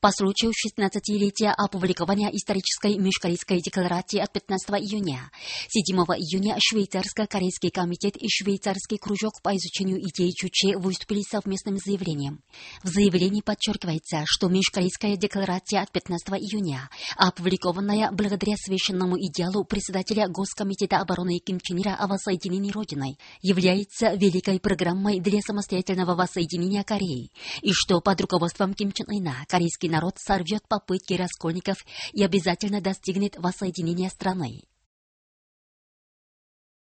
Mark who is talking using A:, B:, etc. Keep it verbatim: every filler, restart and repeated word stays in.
A: По случаю шестнадцатилетия опубликования исторической Межкорейской декларации от пятнадцатого июня, седьмого июня Швейцарско-Корейский комитет и Швейцарский кружок по изучению идей Чучхе выступили совместным заявлением. В заявлении подчеркивается, что Межкорейская декларация от пятнадцатого июня, опубликованная благодаря священному идеалу председателя Госкомитета обороны Ким Чен Ира о воссоединении Родиной, является великой программой для самостоятельного воссоединения Кореи, и что под руководством Ким Чен Ына корейский народ сорвет попытки раскольников и обязательно достигнет воссоединения страны.